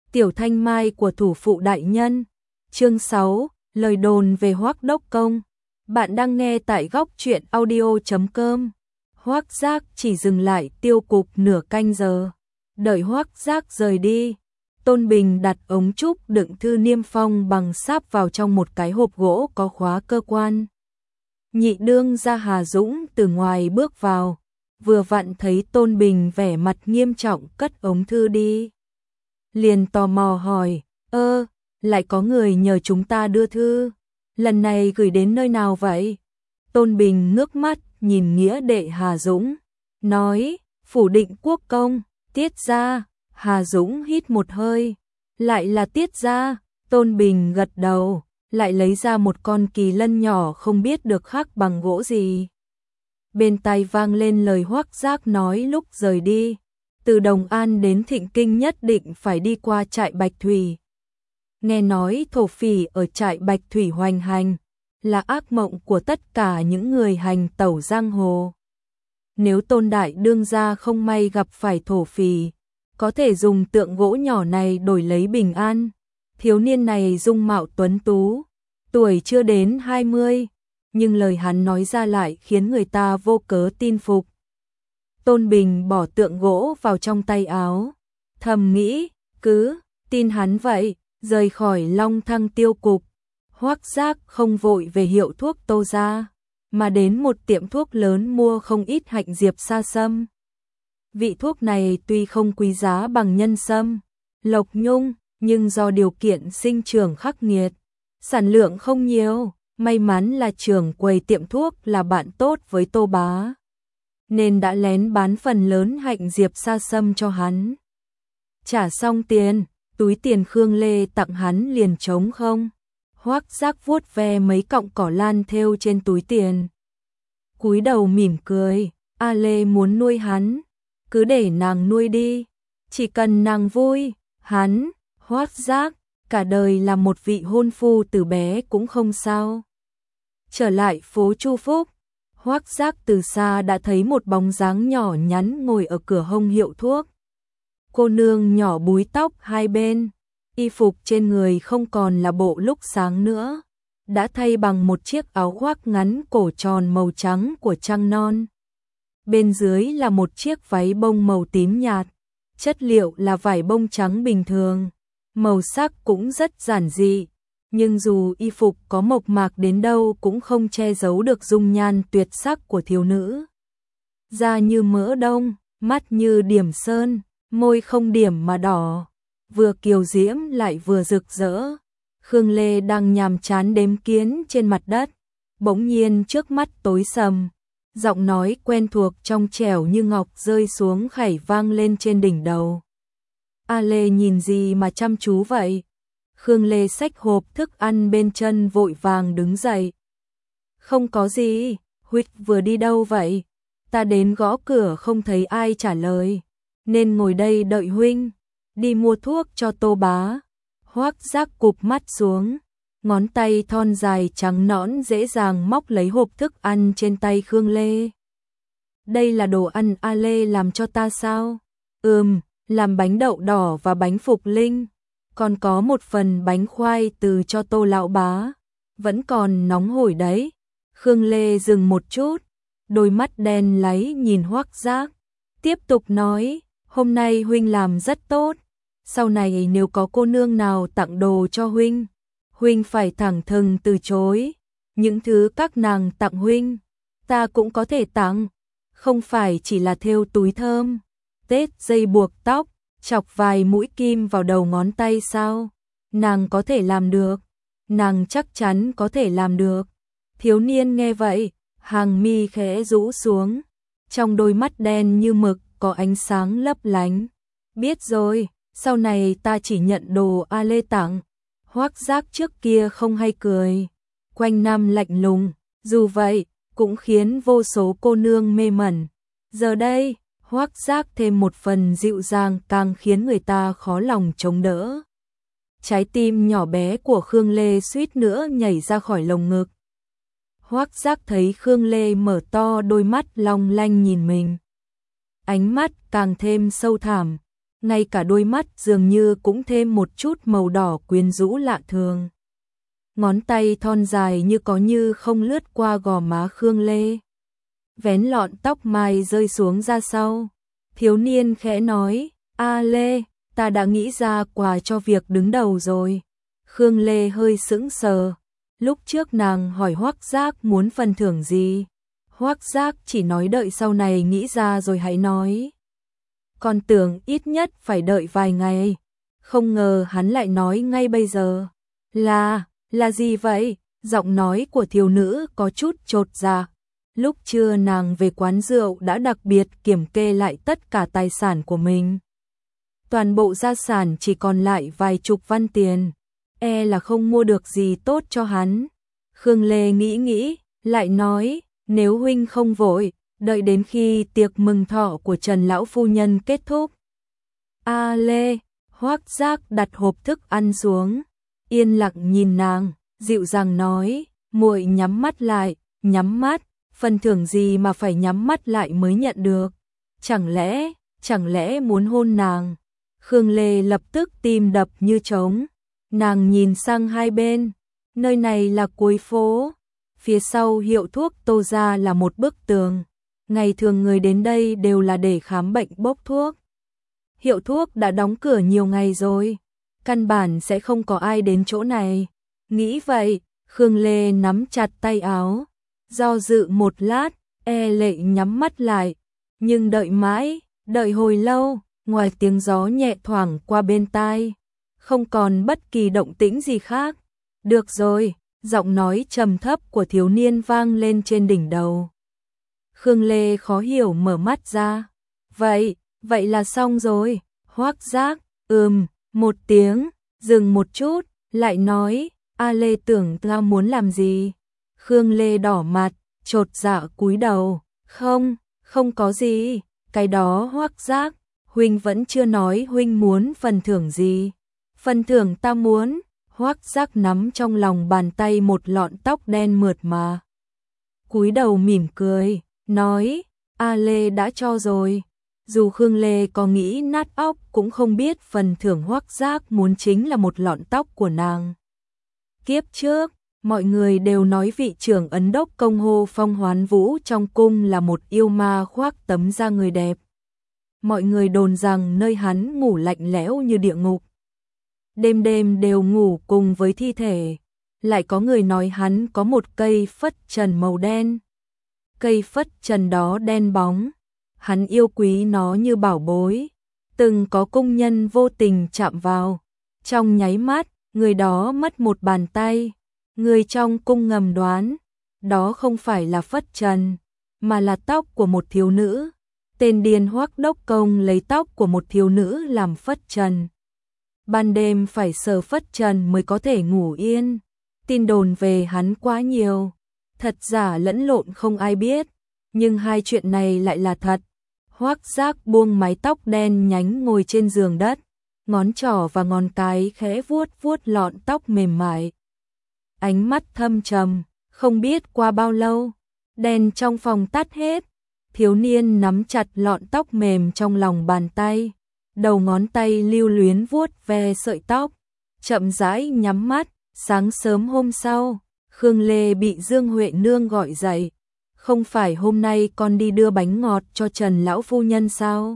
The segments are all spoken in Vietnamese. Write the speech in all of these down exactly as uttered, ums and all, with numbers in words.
Tiểu thanh mai của thủ phụ đại nhân. Chương sáu, lời đồn về Hoắc Đốc Công. Bạn đang nghe tại góc truyện audio chấm com. Hoắc Giác chỉ dừng lại tiêu cục nửa canh giờ. Đợi Hoắc Giác rời đi, Tôn Bình đặt ống trúc đựng thư niêm phong bằng sáp vào trong một cái hộp gỗ có khóa cơ quan. Nhị đương gia Hà Dũng từ ngoài bước vào, vừa vặn thấy Tôn Bình vẻ mặt nghiêm trọng cất ống thư đi. Liền tò mò hỏi, ơ, lại có người nhờ chúng ta đưa thư, lần này gửi đến nơi nào vậy? Tôn Bình ngước mắt nhìn nghĩa đệ Hà Dũng, nói, phủ Định Quốc công, Tiết gia. Hà Dũng hít một hơi, lại là Tiết gia. Tôn Bình gật đầu, lại lấy ra một con kỳ lân nhỏ không biết được khắc bằng gỗ gì. Bên tai vang lên lời Hoắc Giác nói lúc rời đi, từ Đồng An đến Thịnh Kinh nhất định phải đi qua trại Bạch Thủy. Nghe nói thổ phỉ ở trại Bạch Thủy hoành hành, là ác mộng của tất cả những người hành tẩu giang hồ. Nếu Tôn đại đương gia không may gặp phải thổ phỉ, có thể dùng tượng gỗ nhỏ này đổi lấy bình an. Thiếu niên này dung mạo tuấn tú, tuổi chưa đến hai mươi, nhưng lời hắn nói ra lại khiến người ta vô cớ tin phục. Tôn Bình bỏ tượng gỗ vào trong tay áo, thầm nghĩ, cứ tin hắn vậy, rời khỏi Long Thăng tiêu cục. Hoắc Giác không vội về hiệu thuốc Tô gia, mà đến một tiệm thuốc lớn mua không ít hạnh diệp sa sâm. Vị thuốc này tuy không quý giá bằng nhân sâm, lộc nhung, nhưng do điều kiện sinh trưởng khắc nghiệt, sản lượng không nhiều. May mắn là trưởng quầy tiệm thuốc là bạn tốt với Tô bá, nên đã lén bán phần lớn hạnh diệp sa sâm cho hắn. Trả xong tiền, túi tiền Khương Lê tặng hắn liền trống không. Hoắc Giác vuốt ve mấy cọng cỏ lan thêu trên túi tiền, cúi đầu mỉm cười, A Lê muốn nuôi hắn, cứ để nàng nuôi đi, chỉ cần nàng vui. Hắn, Hoắc Giác, cả đời là một vị hôn phu từ bé cũng không sao. Trở lại phố Chu Phúc, Hoắc Giác từ xa đã thấy một bóng dáng nhỏ nhắn ngồi ở cửa hông hiệu thuốc. Cô nương nhỏ búi tóc hai bên, y phục trên người không còn là bộ lúc sáng nữa, đã thay bằng một chiếc áo khoác ngắn cổ tròn màu trắng của trăng non. Bên dưới là một chiếc váy bông màu tím nhạt, chất liệu là vải bông trắng bình thường, màu sắc cũng rất giản dị. Nhưng dù y phục có mộc mạc đến đâu cũng không che giấu được dung nhan tuyệt sắc của thiếu nữ. Da như mỡ đông, mắt như điểm sơn, môi không điểm mà đỏ, vừa kiều diễm lại vừa rực rỡ. Khương Lê đang nhàm chán đếm kiến trên mặt đất, bỗng nhiên trước mắt tối sầm, giọng nói quen thuộc trong trẻo như ngọc rơi xuống khảy vang lên trên đỉnh đầu. A Lê nhìn gì mà chăm chú vậy? Khương Lê xách hộp thức ăn bên chân vội vàng đứng dậy. Không có gì, huynh vừa đi đâu vậy? Ta đến gõ cửa không thấy ai trả lời, nên ngồi đây đợi huynh. Đi mua thuốc cho Tô bá. Hoắc Giác cụp mắt xuống, ngón tay thon dài trắng nõn dễ dàng móc lấy hộp thức ăn trên tay Khương Lê. Đây là đồ ăn A Lê làm cho ta sao? Ừm, làm bánh đậu đỏ và bánh phục linh. Còn có một phần bánh khoai từ cho Tô lão bá, vẫn còn nóng hổi đấy. Khương Lê dừng một chút, đôi mắt đen láy nhìn Hoắc Giác, tiếp tục nói, hôm nay huynh làm rất tốt, sau này nếu có cô nương nào tặng đồ cho huynh, huynh phải thẳng thừng từ chối. Những thứ các nàng tặng huynh, ta cũng có thể tặng, không phải chỉ là thêu túi thơm, tết dây buộc tóc, chọc vài mũi kim vào đầu ngón tay sao? Nàng có thể làm được, nàng chắc chắn có thể làm được. Thiếu niên nghe vậy, hàng mi khẽ rũ xuống, trong đôi mắt đen như mực có ánh sáng lấp lánh. Biết rồi, sau này ta chỉ nhận đồ A Lê tặng. Hoắc Giác trước kia không hay cười, quanh năm lạnh lùng, dù vậy cũng khiến vô số cô nương mê mẩn. Giờ đây, Hoắc Giác thêm một phần dịu dàng càng khiến người ta khó lòng chống đỡ. Trái tim nhỏ bé của Khương Lê suýt nữa nhảy ra khỏi lồng ngực. Hoắc Giác thấy Khương Lê mở to đôi mắt long lanh nhìn mình, ánh mắt càng thêm sâu thẳm, ngay cả đôi mắt dường như cũng thêm một chút màu đỏ quyến rũ lạ thường. Ngón tay thon dài như có như không lướt qua gò má Khương Lê. Vén lọn tóc mai rơi xuống ra sau. Thiếu niên khẽ nói, A Lê, ta đã nghĩ ra quà cho việc đứng đầu rồi. Khương Lê hơi sững sờ. Lúc trước nàng hỏi Hoắc Giác muốn phần thưởng gì. Hoắc Giác chỉ nói đợi sau này nghĩ ra rồi hãy nói. Còn tưởng ít nhất phải đợi vài ngày. Không ngờ hắn lại nói ngay bây giờ. Là, là gì vậy? Giọng nói của thiếu nữ có chút chột dạ. Lúc trưa nàng về quán rượu đã đặc biệt kiểm kê lại tất cả tài sản của mình. Toàn bộ gia sản chỉ còn lại vài chục văn tiền. E là không mua được gì tốt cho hắn. Khương Lê nghĩ nghĩ, lại nói, nếu huynh không vội, đợi đến khi tiệc mừng thọ của Trần lão phu nhân kết thúc. A Lê, Hoắc Giác đặt hộp thức ăn xuống, yên lặng nhìn nàng, dịu dàng nói, muội nhắm mắt lại, nhắm mắt, phần thưởng gì mà phải nhắm mắt lại mới nhận được? Chẳng lẽ, chẳng lẽ muốn hôn nàng? Khương Lê lập tức tim đập như trống. Nàng nhìn sang hai bên, nơi này là cuối phố, phía sau hiệu thuốc Tô gia là một bức tường. Ngày thường người đến đây đều là để khám bệnh bốc thuốc. Hiệu thuốc đã đóng cửa nhiều ngày rồi, căn bản sẽ không có ai đến chỗ này. Nghĩ vậy, Khương Lê nắm chặt tay áo, do dự một lát, e lệ nhắm mắt lại, nhưng đợi mãi, đợi hồi lâu, ngoài tiếng gió nhẹ thoảng qua bên tai, không còn bất kỳ động tĩnh gì khác. Được rồi, giọng nói trầm thấp của thiếu niên vang lên trên đỉnh đầu. Khương Lê khó hiểu mở mắt ra. Vậy, vậy là xong rồi. Hoắc Giác, ừm, một tiếng, dừng một chút, lại nói, A Lê tưởng ta muốn làm gì? Khương Lê đỏ mặt, chột dạ cúi đầu, không, không có gì, cái đó Hoắc Giác, huynh vẫn chưa nói huynh muốn phần thưởng gì. Phần thưởng ta muốn, Hoắc Giác nắm trong lòng bàn tay một lọn tóc đen mượt mà. Cúi đầu mỉm cười, nói, A Lê đã cho rồi. Dù Khương Lê có nghĩ nát óc cũng không biết phần thưởng Hoắc Giác muốn chính là một lọn tóc của nàng. Kiếp trước, mọi người đều nói vị trưởng ấn đốc công Hồ Phong Hoán Vũ trong cung là một yêu ma khoác tấm da người đẹp. Mọi người đồn rằng nơi hắn ngủ lạnh lẽo như địa ngục. Đêm đêm đều ngủ cùng với thi thể. Lại có người nói hắn có một cây phất trần màu đen. Cây phất trần đó đen bóng. Hắn yêu quý nó như bảo bối. Từng có cung nhân vô tình chạm vào. Trong nháy mắt, người đó mất một bàn tay. Người trong cung ngầm đoán, đó không phải là phất trần, mà là tóc của một thiếu nữ. Tên điên Hoắc đốc công lấy tóc của một thiếu nữ làm phất trần. Ban đêm phải sờ phất trần mới có thể ngủ yên. Tin đồn về hắn quá nhiều, thật giả lẫn lộn không ai biết, nhưng hai chuyện này lại là thật. Hoắc Giác buông mái tóc đen nhánh ngồi trên giường đất, ngón trỏ và ngón cái khẽ vuốt vuốt lọn tóc mềm mại. Ánh mắt thâm trầm, không biết qua bao lâu, đèn trong phòng tắt hết. Thiếu niên nắm chặt lọn tóc mềm trong lòng bàn tay, đầu ngón tay lưu luyến vuốt ve sợi tóc, chậm rãi nhắm mắt. Sáng sớm hôm sau, Khương Lê bị Dương Huệ Nương gọi dậy. Không phải hôm nay con đi đưa bánh ngọt cho Trần lão phu nhân sao?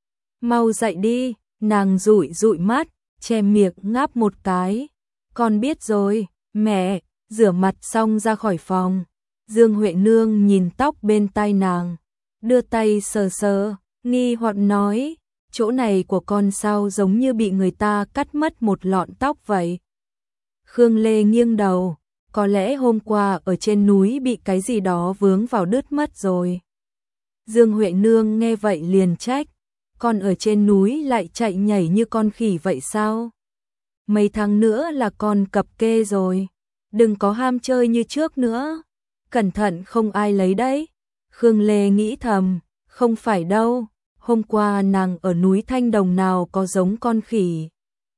Mau dậy đi, nàng dụi dụi mắt, che miệng ngáp một cái. Con biết rồi, mẹ. Rửa mặt xong ra khỏi phòng. Dương Huệ Nương nhìn tóc bên tai nàng, đưa tay sờ sờ, nghi hoặc nói, chỗ này của con sao giống như bị người ta cắt mất một lọn tóc vậy. Khương Lê nghiêng đầu, có lẽ hôm qua ở trên núi bị cái gì đó vướng vào đứt mất rồi. Dương Huệ Nương nghe vậy liền trách, con ở trên núi lại chạy nhảy như con khỉ vậy sao? Mấy tháng nữa là con cập kê rồi, đừng có ham chơi như trước nữa, cẩn thận không ai lấy đấy. Khương Lê nghĩ thầm, không phải đâu, hôm qua nàng ở núi Thanh Đồng nào có giống con khỉ.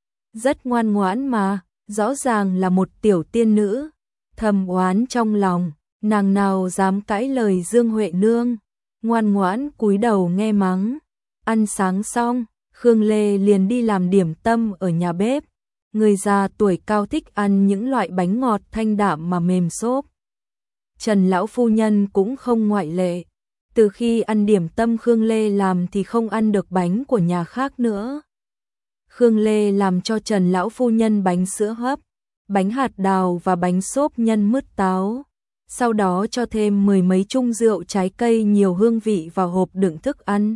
Rất ngoan ngoãn mà, rõ ràng là một tiểu tiên nữ. Thầm oán trong lòng, nàng nào dám cãi lời Dương Huệ Nương, ngoan ngoãn cúi đầu nghe mắng. Ăn sáng xong, Khương Lê liền đi làm điểm tâm ở nhà bếp. Người già tuổi cao thích ăn những loại bánh ngọt thanh đạm mà mềm xốp. Trần lão phu nhân cũng không ngoại lệ. Từ khi ăn điểm tâm Khương Lê làm thì không ăn được bánh của nhà khác nữa. Khương Lê làm cho Trần lão phu nhân bánh sữa hấp, bánh hạt đào và bánh xốp nhân mứt táo. Sau đó cho thêm mười mấy chung rượu trái cây nhiều hương vị vào hộp đựng thức ăn.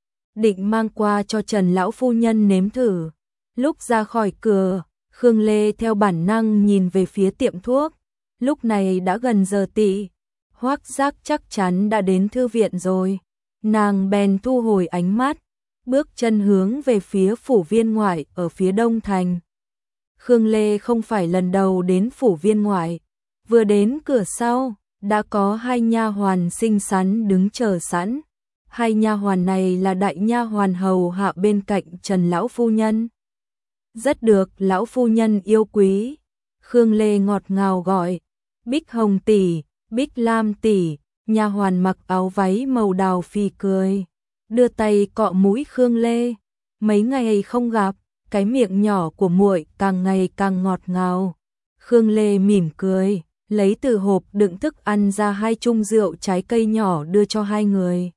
Định mang qua cho Trần lão phu nhân nếm thử. Lúc ra khỏi cửa, Khương Lê theo bản năng nhìn về phía tiệm thuốc. Lúc này đã gần giờ tị. Hoắc Giác chắc chắn đã đến thư viện rồi. Nàng bèn thu hồi ánh mắt, bước chân hướng về phía phủ viên ngoại ở phía đông thành. Khương Lê không phải lần đầu đến phủ viên ngoại. Vừa đến cửa sau, đã có hai nha hoàn xinh xắn đứng chờ sẵn. Hai nha hoàn này là đại nha hoàn hầu hạ bên cạnh Trần lão phu nhân. Rất được lão phu nhân yêu quý. Khương Lê ngọt ngào gọi, Bích Hồng tỷ, Bích Lam tỷ. Nha hoàn mặc áo váy màu đào phì cười, đưa tay cọ mũi Khương Lê. Mấy ngày không gặp, cái miệng nhỏ của muội càng ngày càng ngọt ngào. Khương Lê mỉm cười, lấy từ hộp đựng thức ăn ra hai chung rượu trái cây nhỏ đưa cho hai người.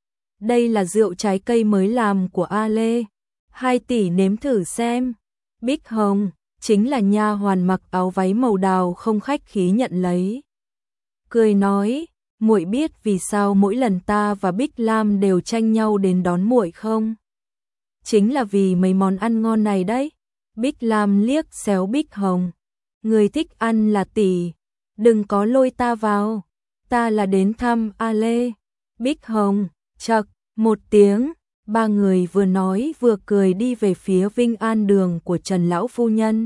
Đây là rượu trái cây mới làm của A Lê, hai tỷ nếm thử xem. Bích Hồng, chính là nha hoàn mặc áo váy màu đào không khách khí nhận lấy. Cười nói, muội biết vì sao mỗi lần ta và Bích Lam đều tranh nhau đến đón muội không? Chính là vì mấy món ăn ngon này đấy. Bích Lam liếc xéo Bích Hồng. Người thích ăn là tỷ, đừng có lôi ta vào. Ta là đến thăm A Lê. Bích Hồng, chậc, một tiếng, ba người vừa nói vừa cười đi về phía Vinh An đường của Trần lão phu nhân.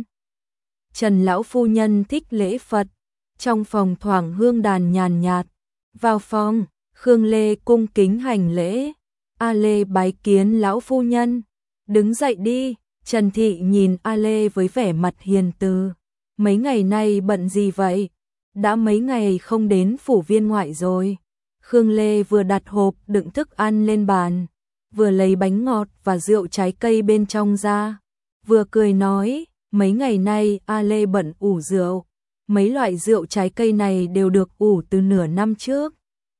Trần lão phu nhân thích lễ Phật, trong phòng thoảng hương đàn nhàn nhạt. Vào phòng, Khương Lê cung kính hành lễ. A Lê bái kiến lão phu nhân. Đứng dậy đi. Trần Thị nhìn A Lê với vẻ mặt hiền từ. Mấy ngày nay bận gì vậy? Đã mấy ngày không đến phủ viên ngoại rồi. Khương Lê vừa đặt hộp đựng thức ăn lên bàn, vừa lấy bánh ngọt và rượu trái cây bên trong ra, vừa cười nói, mấy ngày nay A Lê bận ủ rượu. Mấy loại rượu trái cây này đều được ủ từ nửa năm trước.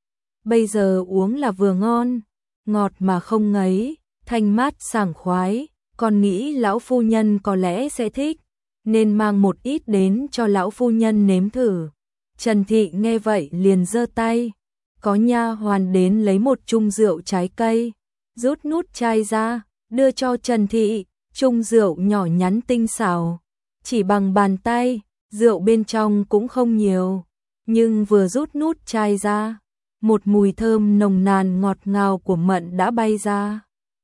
Bây giờ uống là vừa ngon, ngọt mà không ngấy, thanh mát sảng khoái, còn nghĩ lão phu nhân có lẽ sẽ thích, nên mang một ít đến cho lão phu nhân nếm thử. Trần Thị nghe vậy liền giơ tay, có nha hoàn đến lấy một chung rượu trái cây, rút nút chai ra, đưa cho Trần Thị, chung rượu nhỏ nhắn tinh xảo, chỉ bằng bàn tay, rượu bên trong cũng không nhiều, nhưng vừa rút nút chai ra, một mùi thơm nồng nàn ngọt ngào của mận đã bay ra.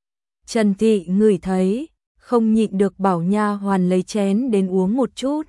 Trần Thị ngửi thấy, không nhịn được bảo nha hoàn lấy chén đến uống một chút.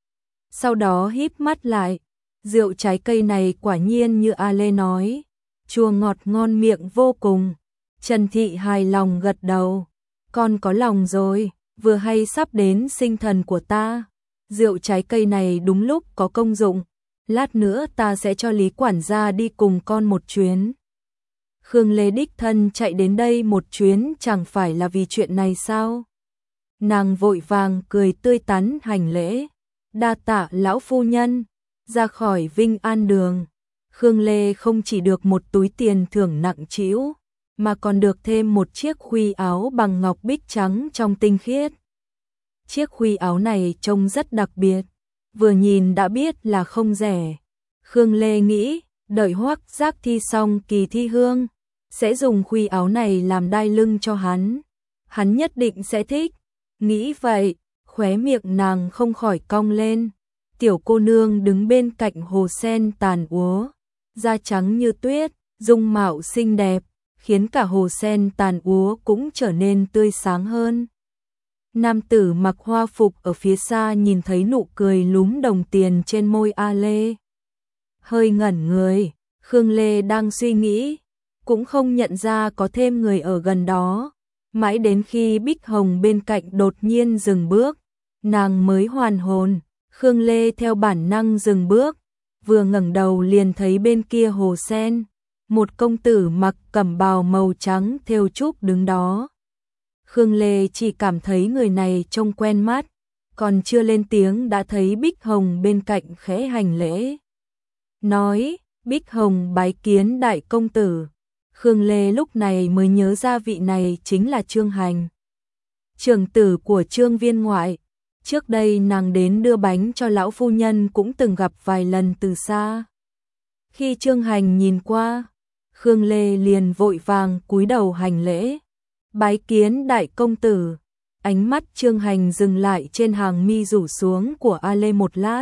Sau đó híp mắt lại, rượu trái cây này quả nhiên như A Lê nói, chua ngọt ngon miệng vô cùng. Trần Thị hài lòng gật đầu, con có lòng rồi, vừa hay sắp đến sinh thần của ta. Rượu trái cây này đúng lúc có công dụng, lát nữa ta sẽ cho Lý quản gia đi cùng con một chuyến. Khương Lê đích thân chạy đến đây một chuyến chẳng phải là vì chuyện này sao? Nàng vội vàng cười tươi tắn hành lễ, đa tạ lão phu nhân. Ra khỏi Vinh An đường, Khương Lê không chỉ được một túi tiền thưởng nặng trĩu, mà còn được thêm một chiếc khuy áo bằng ngọc bích trắng trong tinh khiết. Chiếc khuy áo này trông rất đặc biệt, vừa nhìn đã biết là không rẻ. Khương Lê nghĩ, đợi Hoắc Giác thi xong kỳ thi hương, sẽ dùng khuy áo này làm đai lưng cho hắn. Hắn nhất định sẽ thích. Nghĩ vậy, khóe miệng nàng không khỏi cong lên. Tiểu cô nương đứng bên cạnh hồ sen tàn úa, da trắng như tuyết, dung mạo xinh đẹp, khiến cả hồ sen tàn úa cũng trở nên tươi sáng hơn. Nam tử mặc hoa phục ở phía xa nhìn thấy nụ cười lúm đồng tiền trên môi A Lê. Hơi ngẩn người, Khương Lê đang suy nghĩ, cũng không nhận ra có thêm người ở gần đó. Mãi đến khi Bích Hồng bên cạnh đột nhiên dừng bước, nàng mới hoàn hồn. Khương Lê theo bản năng dừng bước, vừa ngẩng đầu liền thấy bên kia hồ sen, một công tử mặc cẩm bào màu trắng thêu trúc đứng đó. Khương Lê chỉ cảm thấy người này trông quen mắt, còn chưa lên tiếng đã thấy Bích Hồng bên cạnh khẽ hành lễ. Nói, Bích Hồng bái kiến đại công tử. Khương Lê lúc này mới nhớ ra vị này chính là Trương Hành, trưởng tử của Trương viên ngoại. Trước đây nàng đến đưa bánh cho lão phu nhân cũng từng gặp vài lần từ xa. Khi Trương Hành nhìn qua, Khương Lê liền vội vàng cúi đầu hành lễ. Bái kiến đại công tử. Ánh mắt Trương Hành dừng lại trên hàng mi rủ xuống của A Lê một lát.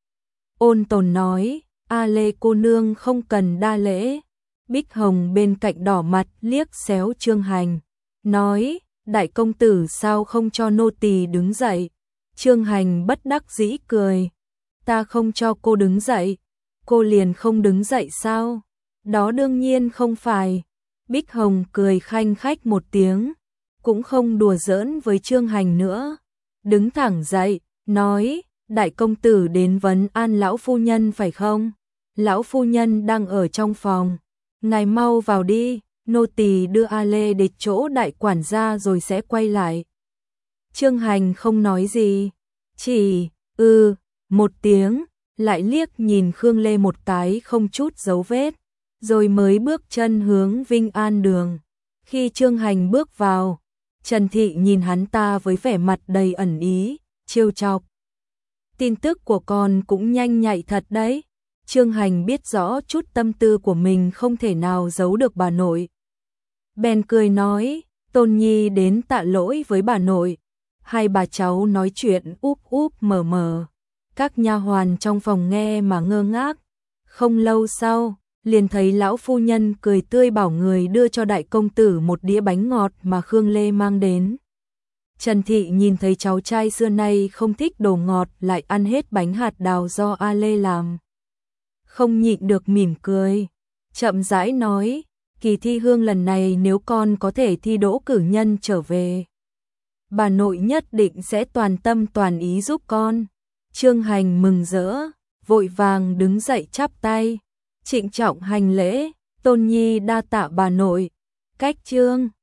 Ôn tồn nói, A Lê cô nương không cần đa lễ. Bích Hồng bên cạnh đỏ mặt liếc xéo Trương Hành, nói, đại công tử sao không cho nô tỳ đứng dậy. Trương Hành bất đắc dĩ cười, ta không cho cô đứng dậy, cô liền không đứng dậy sao? Đó đương nhiên không phải. Bích Hồng cười khanh khách một tiếng, cũng không đùa giỡn với Trương Hành nữa, đứng thẳng dậy, nói, đại công tử đến vấn an lão phu nhân phải không? Lão phu nhân đang ở trong phòng, ngài mau vào đi, nô tỳ đưa A Lê đến chỗ đại quản gia rồi sẽ quay lại. Trương Hành không nói gì, chỉ, ư, ừ, một tiếng, lại liếc nhìn Khương Lê một cái không chút dấu vết, rồi mới bước chân hướng Vinh An đường. Khi Trương Hành bước vào, Trần Thị nhìn hắn ta với vẻ mặt đầy ẩn ý, trêu chọc. Tin tức của con cũng nhanh nhạy thật đấy. Trương Hành biết rõ chút tâm tư của mình không thể nào giấu được bà nội. Bèn cười nói, Tôn Nhi đến tạ lỗi với bà nội. Hai bà cháu nói chuyện úp úp mở mở. Các nha hoàn trong phòng nghe mà ngơ ngác. Không lâu sau, liền thấy lão phu nhân cười tươi bảo người đưa cho đại công tử một đĩa bánh ngọt mà Khương Lê mang đến. Trần Thị nhìn thấy cháu trai xưa nay không thích đồ ngọt lại ăn hết bánh hạt đào do A Lê làm, không nhịn được mỉm cười, chậm rãi nói, kỳ thi hương lần này nếu con có thể thi đỗ cử nhân trở về, bà nội nhất định sẽ toàn tâm toàn ý giúp con. Trương Hành mừng rỡ, vội vàng đứng dậy chắp tay, trịnh trọng hành lễ, Tôn Nhi đa tạ bà nội. Cách Trương